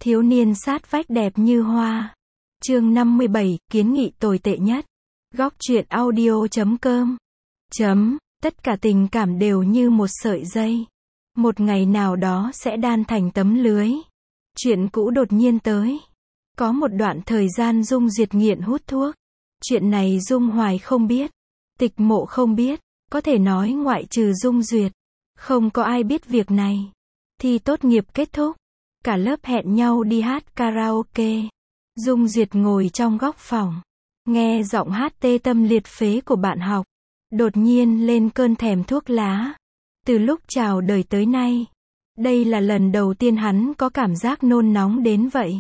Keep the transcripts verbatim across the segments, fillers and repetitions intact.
Thiếu niên sát vách đẹp như hoa. Chương năm mươi bảy, kiến nghị tồi tệ nhất. Góc truyện audio chấm com. Chấm, tất cả tình cảm đều như một sợi dây. Một ngày nào đó sẽ đan thành tấm lưới. Chuyện cũ đột nhiên tới. Có một đoạn thời gian Dung Duyệt nghiện hút thuốc. Chuyện này Dung Hoài không biết. Tịch Mộ không biết. Có thể nói ngoại trừ Dung Duyệt, không có ai biết việc này. Thi tốt nghiệp kết thúc. Cả lớp hẹn nhau đi hát karaoke. Dung Duyệt ngồi trong góc phòng. Nghe giọng hát tê tâm liệt phế của bạn học. Đột nhiên lên cơn thèm thuốc lá. Từ lúc chào đời tới nay, đây là lần đầu tiên hắn có cảm giác nôn nóng đến vậy.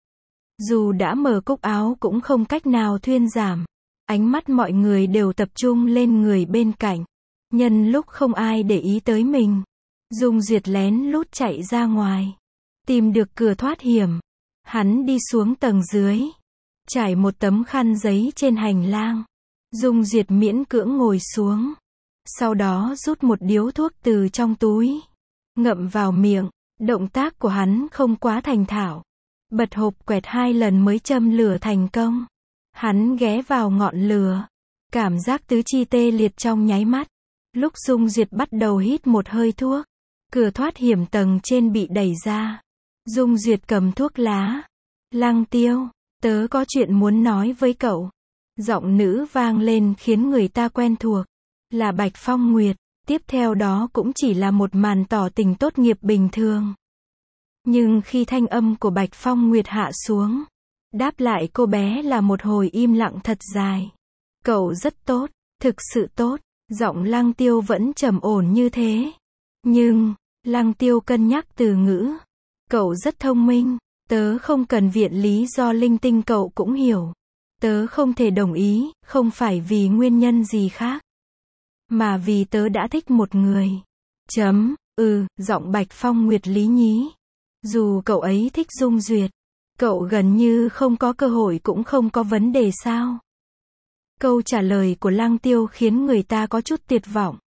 Dù đã mở cúc áo cũng không cách nào thuyên giảm. Ánh mắt mọi người đều tập trung lên người bên cạnh. Nhân lúc không ai để ý tới mình, Dung Duyệt lén lút chạy ra ngoài. Tìm được cửa thoát hiểm. Hắn đi xuống tầng dưới. Trải một tấm khăn giấy trên hành lang. Dung Duyệt miễn cưỡng ngồi xuống. Sau đó rút một điếu thuốc từ trong túi. Ngậm vào miệng. Động tác của hắn không quá thành thạo. Bật hộp quẹt hai lần mới châm lửa thành công. Hắn ghé vào ngọn lửa. Cảm giác tứ chi tê liệt trong nháy mắt. Lúc Dung Duyệt bắt đầu hít một hơi thuốc, cửa thoát hiểm tầng trên bị đẩy ra. Dung Duyệt cầm thuốc lá. Lăng Tiêu, tớ có chuyện muốn nói với cậu. Giọng nữ vang lên khiến người ta quen thuộc. Là Bạch Phong Nguyệt. Tiếp theo đó cũng chỉ là một màn tỏ tình tốt nghiệp bình thường. Nhưng khi thanh âm của Bạch Phong Nguyệt hạ xuống, đáp lại cô bé là một hồi im lặng thật dài. Cậu rất tốt, thực sự tốt. Giọng Lăng Tiêu vẫn trầm ổn như thế. Nhưng, Lăng Tiêu cân nhắc từ ngữ. Cậu rất thông minh. Tớ không cần viện lý do linh tinh cậu cũng hiểu. Tớ không thể đồng ý, không phải vì nguyên nhân gì khác. Mà vì tớ đã thích một người. Chấm, ừ, giọng Bạch Phong Nguyệt lý nhí. Dù cậu ấy thích Dung Duyệt, cậu gần như không có cơ hội cũng không có vấn đề sao? Câu trả lời của Lăng Tiêu khiến người ta có chút tuyệt vọng.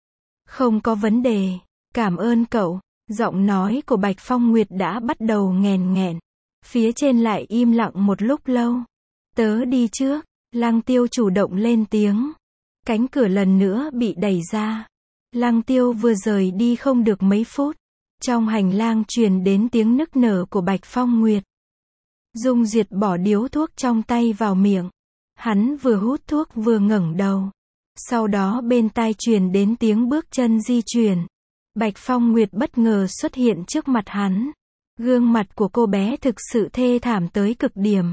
Không có vấn đề. Cảm ơn cậu. Giọng nói của Bạch Phong Nguyệt đã bắt đầu nghèn nghẹn. Phía trên lại im lặng một lúc lâu. Tớ đi trước. Lăng Tiêu chủ động lên tiếng. Cánh cửa lần nữa bị đẩy ra. Lăng Tiêu vừa rời đi không được mấy phút. Trong hành lang truyền đến tiếng nức nở của Bạch Phong Nguyệt. Dung Duyệt bỏ điếu thuốc trong tay vào miệng. Hắn vừa hút thuốc vừa ngẩng đầu. Sau đó bên tai truyền đến tiếng bước chân di chuyển. Bạch Phong Nguyệt bất ngờ xuất hiện trước mặt hắn. Gương mặt của cô bé thực sự thê thảm tới cực điểm.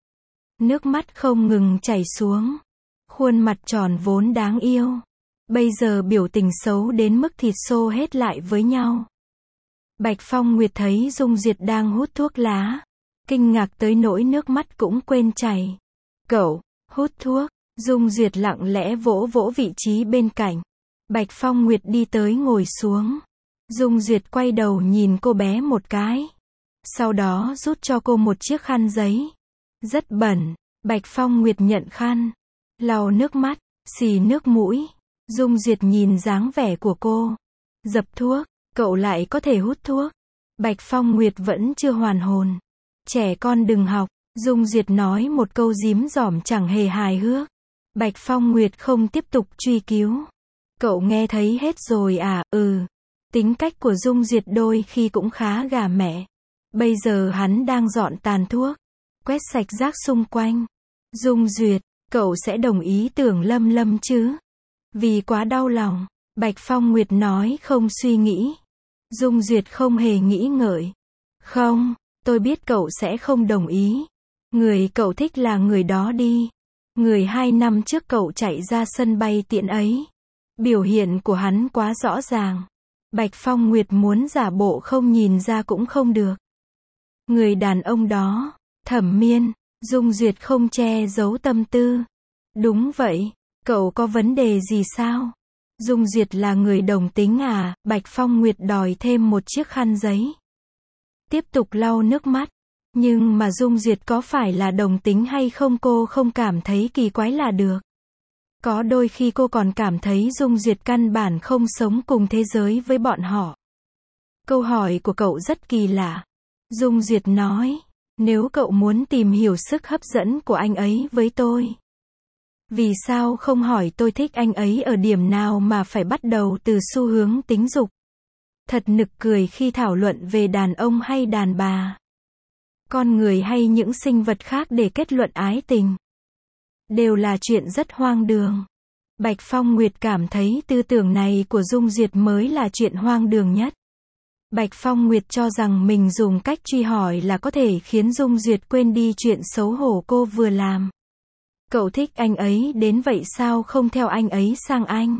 Nước mắt không ngừng chảy xuống. Khuôn mặt tròn vốn đáng yêu. Bây giờ biểu tình xấu đến mức thịt xô hết lại với nhau. Bạch Phong Nguyệt thấy Dung Duyệt đang hút thuốc lá. Kinh ngạc tới nỗi nước mắt cũng quên chảy. Cậu hút thuốc. Dung Duyệt lặng lẽ vỗ vỗ vị trí bên cạnh. Bạch Phong Nguyệt đi tới ngồi xuống. Dung Duyệt quay đầu nhìn cô bé một cái. Sau đó rút cho cô một chiếc khăn giấy. Rất bẩn. Bạch Phong Nguyệt nhận khăn. Lau nước mắt. Xì nước mũi. Dung Duyệt nhìn dáng vẻ của cô. Dập thuốc. Cậu lại có thể hút thuốc. Bạch Phong Nguyệt vẫn chưa hoàn hồn. Trẻ con đừng học. Dung Duyệt nói một câu dím dỏm chẳng hề hài hước. Bạch Phong Nguyệt không tiếp tục truy cứu. Cậu nghe thấy hết rồi à? Ừ. Tính cách của Dung Duyệt đôi khi cũng khá gà mẹ. Bây giờ hắn đang dọn tàn thuốc. Quét sạch rác xung quanh. Dung Duyệt, cậu sẽ đồng ý tưởng Lâm Lâm chứ? Vì quá đau lòng. Bạch Phong Nguyệt nói không suy nghĩ. Dung Duyệt không hề nghĩ ngợi. Không, tôi biết cậu sẽ không đồng ý. Người cậu thích là người đó đi. Người hai năm trước cậu chạy ra sân bay tiễn ấy. Biểu hiện của hắn quá rõ ràng. Bạch Phong Nguyệt muốn giả bộ không nhìn ra cũng không được. Người đàn ông đó, Thẩm Miên. Dung Duyệt không che giấu tâm tư. Đúng vậy, cậu có vấn đề gì sao? Dung Duyệt là người đồng tính à? Bạch Phong Nguyệt đòi thêm một chiếc khăn giấy. Tiếp tục lau nước mắt. Nhưng mà Dung Duyệt có phải là đồng tính hay không cô không cảm thấy kỳ quái là được. Có đôi khi cô còn cảm thấy Dung Duyệt căn bản không sống cùng thế giới với bọn họ. Câu hỏi của cậu rất kỳ lạ. Dung Duyệt nói, nếu cậu muốn tìm hiểu sức hấp dẫn của anh ấy với tôi, vì sao không hỏi tôi thích anh ấy ở điểm nào mà phải bắt đầu từ xu hướng tính dục? Thật nực cười khi thảo luận về đàn ông hay đàn bà, con người hay những sinh vật khác để kết luận ái tình. Đều là chuyện rất hoang đường. Bạch Phong Nguyệt cảm thấy tư tưởng này của Dung Duyệt mới là chuyện hoang đường nhất. Bạch Phong Nguyệt cho rằng mình dùng cách truy hỏi là có thể khiến Dung Duyệt quên đi chuyện xấu hổ cô vừa làm. Cậu thích anh ấy đến vậy sao không theo anh ấy sang Anh?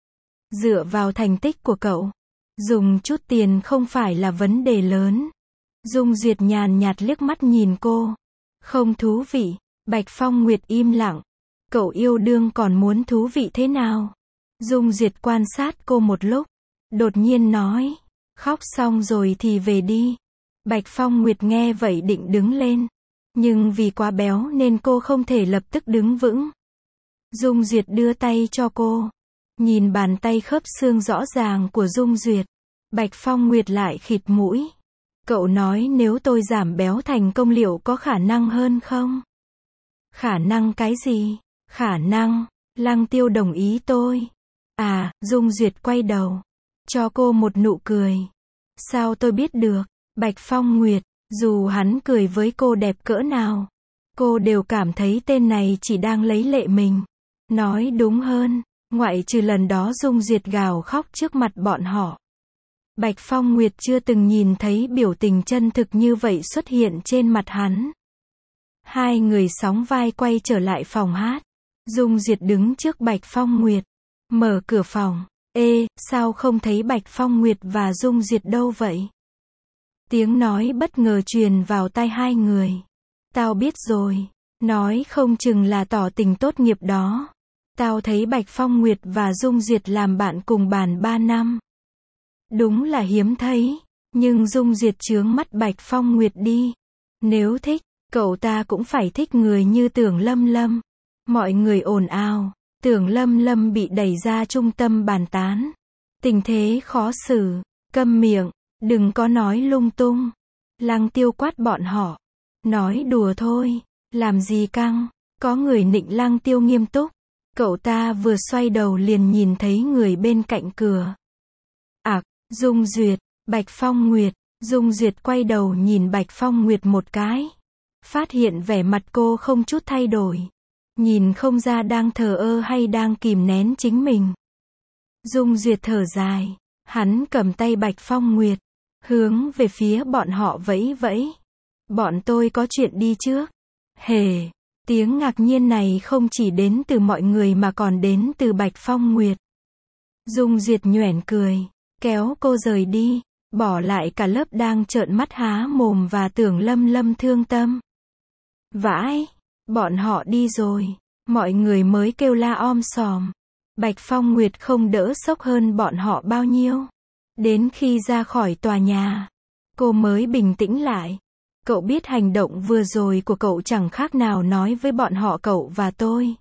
Dựa vào thành tích của cậu, dùng chút tiền không phải là vấn đề lớn. Dung Duyệt nhàn nhạt liếc mắt nhìn cô. Không thú vị. Bạch Phong Nguyệt im lặng. Cậu yêu đương còn muốn thú vị thế nào? Dung Duyệt quan sát cô một lúc, đột nhiên nói, khóc xong rồi thì về đi. Bạch Phong Nguyệt nghe vậy định đứng lên, nhưng vì quá béo nên cô không thể lập tức đứng vững. Dung Duyệt đưa tay cho cô. Nhìn bàn tay khớp xương rõ ràng của Dung Duyệt, Bạch Phong Nguyệt lại khịt mũi. Cậu nói nếu tôi giảm béo thành công liệu có khả năng hơn không? Khả năng cái gì? Khả năng, Lăng Tiêu đồng ý tôi. À, Dung Duyệt quay đầu, cho cô một nụ cười. Sao tôi biết được? Bạch Phong Nguyệt, dù hắn cười với cô đẹp cỡ nào, cô đều cảm thấy tên này chỉ đang lấy lệ mình. Nói đúng hơn, ngoại trừ lần đó Dung Duyệt gào khóc trước mặt bọn họ, Bạch Phong Nguyệt chưa từng nhìn thấy biểu tình chân thực như vậy xuất hiện trên mặt hắn. Hai người sóng vai quay trở lại phòng hát. Dung Duyệt đứng trước Bạch Phong Nguyệt, mở cửa phòng. Ê, sao không thấy Bạch Phong Nguyệt và Dung Duyệt đâu vậy? Tiếng nói bất ngờ truyền vào tai hai người. Tao biết rồi, nói không chừng là tỏ tình tốt nghiệp đó. Tao thấy Bạch Phong Nguyệt và Dung Duyệt làm bạn cùng bàn ba năm. Đúng là hiếm thấy, nhưng Dung Duyệt chướng mắt Bạch Phong Nguyệt đi. Nếu thích, cậu ta cũng phải thích người như Tưởng Lâm Lâm. Mọi người ồn ào, Tưởng Lâm Lâm bị đẩy ra trung tâm bàn tán. Tình thế khó xử, câm miệng, đừng có nói lung tung. Lăng Tiêu quát bọn họ. Nói đùa thôi, làm gì căng, có người nịnh Lăng Tiêu nghiêm túc. Cậu ta vừa xoay đầu liền nhìn thấy người bên cạnh cửa. Ặc, Dung Duyệt, Bạch Phong Nguyệt. Dung Duyệt quay đầu nhìn Bạch Phong Nguyệt một cái. Phát hiện vẻ mặt cô không chút thay đổi. Nhìn không ra đang thờ ơ hay đang kìm nén chính mình. Dung Duyệt thở dài. Hắn cầm tay Bạch Phong Nguyệt, hướng về phía bọn họ vẫy vẫy. Bọn tôi có chuyện đi trước. Hề, tiếng ngạc nhiên này không chỉ đến từ mọi người mà còn đến từ Bạch Phong Nguyệt. Dung Duyệt nhoẻn cười, kéo cô rời đi, bỏ lại cả lớp đang trợn mắt há mồm và Tưởng Lâm Lâm thương tâm. Vãi, bọn họ đi rồi, mọi người mới kêu la om sòm. Bạch Phong Nguyệt không đỡ sốc hơn bọn họ bao nhiêu. Đến khi ra khỏi tòa nhà, cô mới bình tĩnh lại. Cậu biết hành động vừa rồi của cậu chẳng khác nào nói với bọn họ cậu và tôi.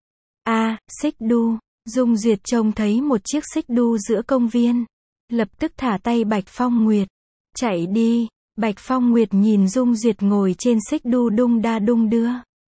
À, xích đu. Dung Duyệt trông thấy một chiếc xích đu giữa công viên, lập tức thả tay Bạch Phong Nguyệt. Chạy đi. Bạch Phong Nguyệt nhìn Dung Duyệt ngồi trên xích đu đung đa đung đưa.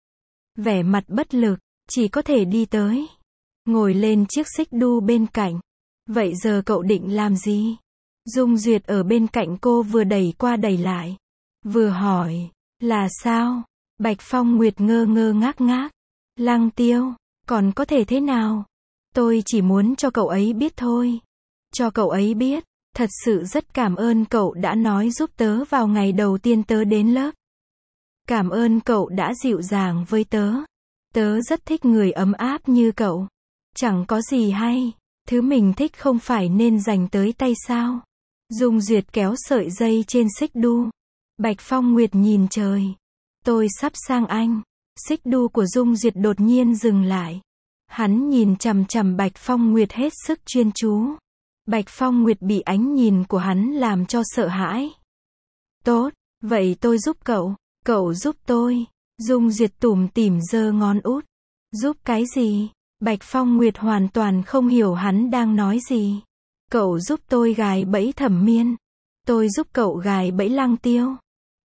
Vẻ mặt bất lực, chỉ có thể đi tới. Ngồi lên chiếc xích đu bên cạnh. Vậy giờ cậu định làm gì? Dung Duyệt ở bên cạnh cô vừa đẩy qua đẩy lại. Vừa hỏi, là sao? Bạch Phong Nguyệt ngơ ngơ ngác ngác. Lăng Tiêu, còn có thể thế nào? Tôi chỉ muốn cho cậu ấy biết thôi. Cho cậu ấy biết, thật sự rất cảm ơn cậu đã nói giúp tớ vào ngày đầu tiên tớ đến lớp. Cảm ơn cậu đã dịu dàng với tớ. Tớ rất thích người ấm áp như cậu. Chẳng có gì hay, thứ mình thích không phải nên dành tới tay sao? Dung Duyệt kéo sợi dây trên xích đu. Bạch Phong Nguyệt nhìn trời. Tôi sắp sang Anh. Xích đu của Dung Duyệt đột nhiên dừng lại. Hắn nhìn chằm chằm Bạch Phong Nguyệt hết sức chuyên chú. Bạch Phong Nguyệt bị ánh nhìn của hắn làm cho sợ hãi. Tốt, vậy tôi giúp cậu. Cậu giúp tôi. Dung Duyệt tủm tỉm giơ ngón út. Giúp cái gì? Bạch Phong Nguyệt hoàn toàn không hiểu hắn đang nói gì. Cậu giúp tôi gài bẫy Thẩm Miên. Tôi giúp cậu gài bẫy Lăng Tiêu.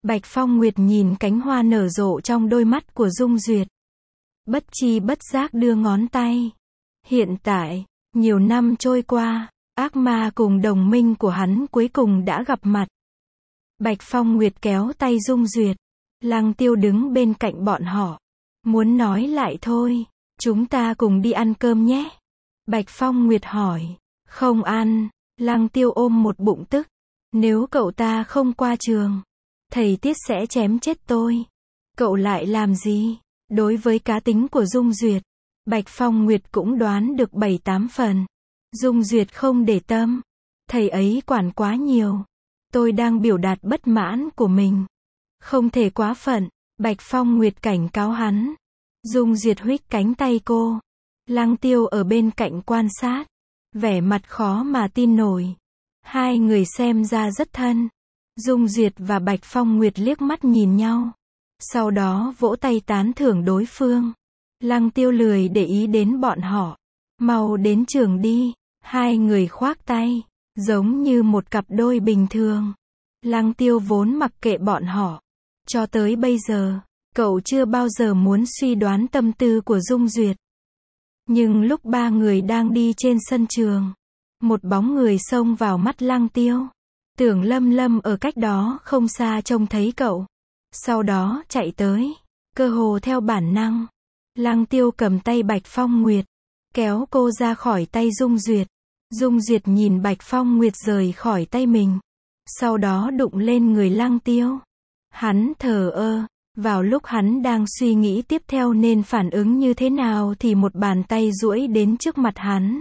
Bạch Phong Nguyệt nhìn cánh hoa nở rộ trong đôi mắt của Dung Duyệt. Bất chi bất giác đưa ngón tay. Hiện tại, nhiều năm trôi qua, ác ma cùng đồng minh của hắn cuối cùng đã gặp mặt. Bạch Phong Nguyệt kéo tay Dung Duyệt. Lăng Tiêu đứng bên cạnh bọn họ. Muốn nói lại thôi, chúng ta cùng đi ăn cơm nhé. Bạch Phong Nguyệt hỏi. Không ăn. Lăng Tiêu ôm một bụng tức. Nếu cậu ta không qua trường, thầy Tiết sẽ chém chết tôi. Cậu lại làm gì? Đối với cá tính của Dung Duyệt, Bạch Phong Nguyệt cũng đoán được bảy tám phần. Dung Duyệt không để tâm. Thầy ấy quản quá nhiều. Tôi đang biểu đạt bất mãn của mình. Không thể quá phận. Bạch Phong Nguyệt cảnh cáo hắn. Dung Duyệt huých cánh tay cô. Lăng Tiêu ở bên cạnh quan sát. Vẻ mặt khó mà tin nổi. Hai người xem ra rất thân. Dung Duyệt và Bạch Phong Nguyệt liếc mắt nhìn nhau. Sau đó vỗ tay tán thưởng đối phương. Lăng Tiêu lười để ý đến bọn họ. Mau đến trường đi. Hai người khoác tay. Giống như một cặp đôi bình thường. Lăng Tiêu vốn mặc kệ bọn họ. Cho tới bây giờ, cậu chưa bao giờ muốn suy đoán tâm tư của Dung Duyệt. Nhưng lúc ba người đang đi trên sân trường, một bóng người xông vào mắt Lăng Tiêu. Tưởng Lâm Lâm ở cách đó không xa trông thấy cậu. Sau đó chạy tới, cơ hồ theo bản năng. Lăng Tiêu cầm tay Bạch Phong Nguyệt, kéo cô ra khỏi tay Dung Duyệt. Dung Duyệt nhìn Bạch Phong Nguyệt rời khỏi tay mình. Sau đó đụng lên người Lăng Tiêu. Hắn thờ ơ. Vào lúc hắn đang suy nghĩ tiếp theo nên phản ứng như thế nào thì một bàn tay duỗi đến trước mặt hắn.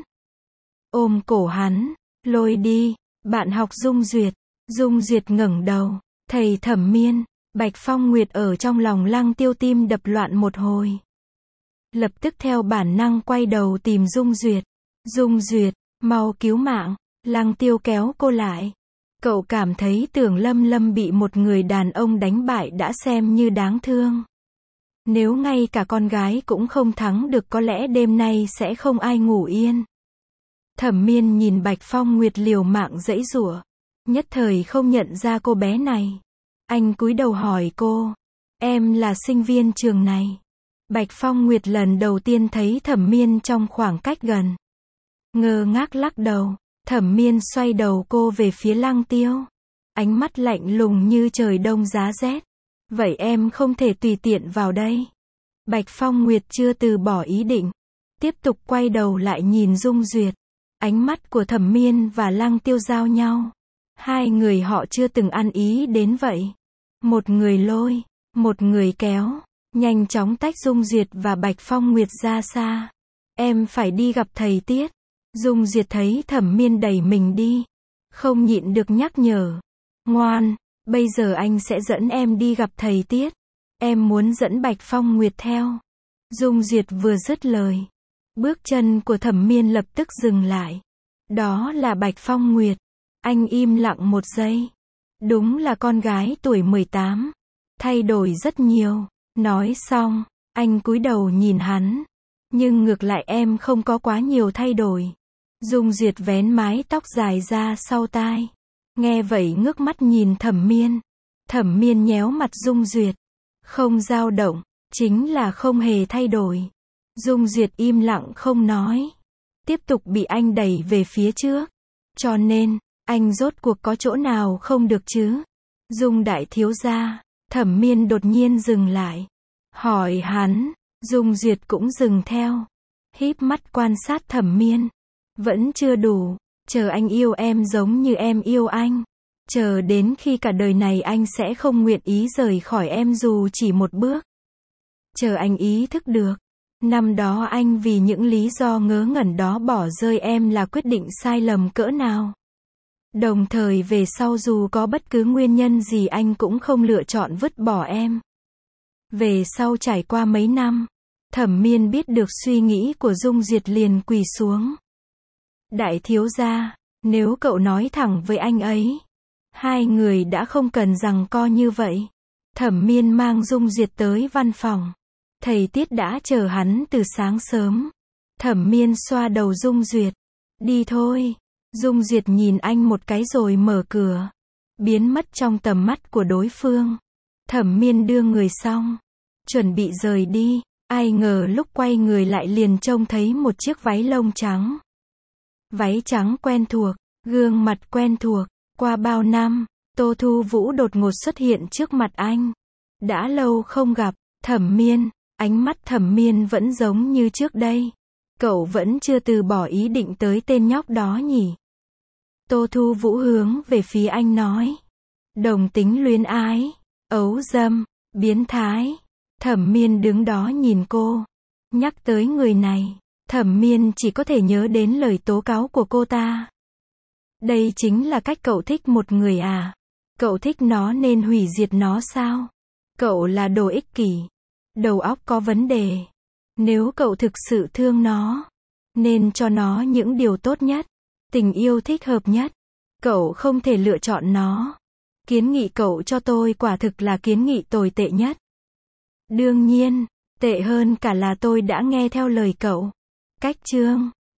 Ôm cổ hắn, lôi đi, bạn học Dung Duyệt. Dung Duyệt ngẩng đầu, thầy Thẩm Miên. Bạch Phong Nguyệt ở trong lòng Lăng Tiêu tim đập loạn một hồi. Lập tức theo bản năng quay đầu tìm Dung Duyệt. Dung Duyệt, mau cứu mạng. Lăng Tiêu kéo cô lại. Cậu cảm thấy Tưởng Lâm Lâm bị một người đàn ông đánh bại đã xem như đáng thương. Nếu ngay cả con gái cũng không thắng được có lẽ đêm nay sẽ không ai ngủ yên. Thẩm Miên nhìn Bạch Phong Nguyệt liều mạng giãy giụa. Nhất thời không nhận ra cô bé này. Anh cúi đầu hỏi cô. Em là sinh viên trường này. Bạch Phong Nguyệt lần đầu tiên thấy Thẩm Miên trong khoảng cách gần. Ngơ ngác lắc đầu. Thẩm Miên xoay đầu cô về phía Lăng Tiêu. Ánh mắt lạnh lùng như trời đông giá rét. Vậy em không thể tùy tiện vào đây. Bạch Phong Nguyệt chưa từ bỏ ý định. Tiếp tục quay đầu lại nhìn Dung Duyệt. Ánh mắt của Thẩm Miên và Lăng Tiêu giao nhau. Hai người họ chưa từng ăn ý đến vậy. Một người lôi, một người kéo. Nhanh chóng tách Dung Duyệt và Bạch Phong Nguyệt ra xa. Em phải đi gặp thầy Tiết. Dung Duyệt thấy Thẩm Miên đẩy mình đi. Không nhịn được nhắc nhở. Ngoan, bây giờ anh sẽ dẫn em đi gặp thầy Tiết. Em muốn dẫn Bạch Phong Nguyệt theo. Dung Duyệt vừa dứt lời. Bước chân của Thẩm Miên lập tức dừng lại. Đó là Bạch Phong Nguyệt. Anh im lặng một giây. Đúng là con gái tuổi mười tám. Thay đổi rất nhiều. Nói xong, anh cúi đầu nhìn hắn. Nhưng ngược lại em không có quá nhiều thay đổi. Dung Duyệt vén mái tóc dài ra sau tai. Nghe vậy ngước mắt nhìn Thẩm Miên. Thẩm Miên nhéo mặt Dung Duyệt. Không dao động, chính là không hề thay đổi. Dung Duyệt im lặng không nói. Tiếp tục bị anh đẩy về phía trước. Cho nên, anh rốt cuộc có chỗ nào không được chứ? Dung đại thiếu gia. Thẩm Miên đột nhiên dừng lại. Hỏi hắn. Dung Duyệt cũng dừng theo. Híp mắt quan sát Thẩm Miên. Vẫn chưa đủ. Chờ anh yêu em giống như em yêu anh. Chờ đến khi cả đời này anh sẽ không nguyện ý rời khỏi em dù chỉ một bước. Chờ anh ý thức được. Năm đó anh vì những lý do ngớ ngẩn đó bỏ rơi em là quyết định sai lầm cỡ nào. Đồng thời về sau dù có bất cứ nguyên nhân gì anh cũng không lựa chọn vứt bỏ em. Về sau trải qua mấy năm, Thẩm Miên biết được suy nghĩ của Dung Duyệt liền quỳ xuống. Đại thiếu gia, nếu cậu nói thẳng với anh ấy, hai người đã không cần giằng co như vậy. Thẩm Miên mang Dung Duyệt tới văn phòng. Thầy Tiết đã chờ hắn từ sáng sớm. Thẩm Miên xoa đầu Dung Duyệt. Đi thôi. Dung Duyệt nhìn anh một cái rồi mở cửa. Biến mất trong tầm mắt của đối phương. Thẩm Miên đưa người xong, chuẩn bị rời đi, ai ngờ lúc quay người lại liền trông thấy một chiếc váy lông trắng. Váy trắng quen thuộc, gương mặt quen thuộc, qua bao năm, Tô Thu Vũ đột ngột xuất hiện trước mặt anh. Đã lâu không gặp, Thẩm Miên, ánh mắt Thẩm Miên vẫn giống như trước đây. Cậu vẫn chưa từ bỏ ý định tới tên nhóc đó nhỉ? Tô Thu Vũ hướng về phía anh nói. Đồng tính luyến ái, ấu dâm, biến thái. Thẩm Miên đứng đó nhìn cô. Nhắc tới người này, Thẩm Miên chỉ có thể nhớ đến lời tố cáo của cô ta. Đây chính là cách cậu thích một người à? Cậu thích nó nên hủy diệt nó sao? Cậu là đồ ích kỷ. Đầu óc có vấn đề. Nếu cậu thực sự thương nó, nên cho nó những điều tốt nhất, tình yêu thích hợp nhất. Cậu không thể lựa chọn nó. Kiến nghị cậu cho tôi quả thực là kiến nghị tồi tệ nhất. Đương nhiên, tệ hơn cả là tôi đã nghe theo lời cậu. Cách chương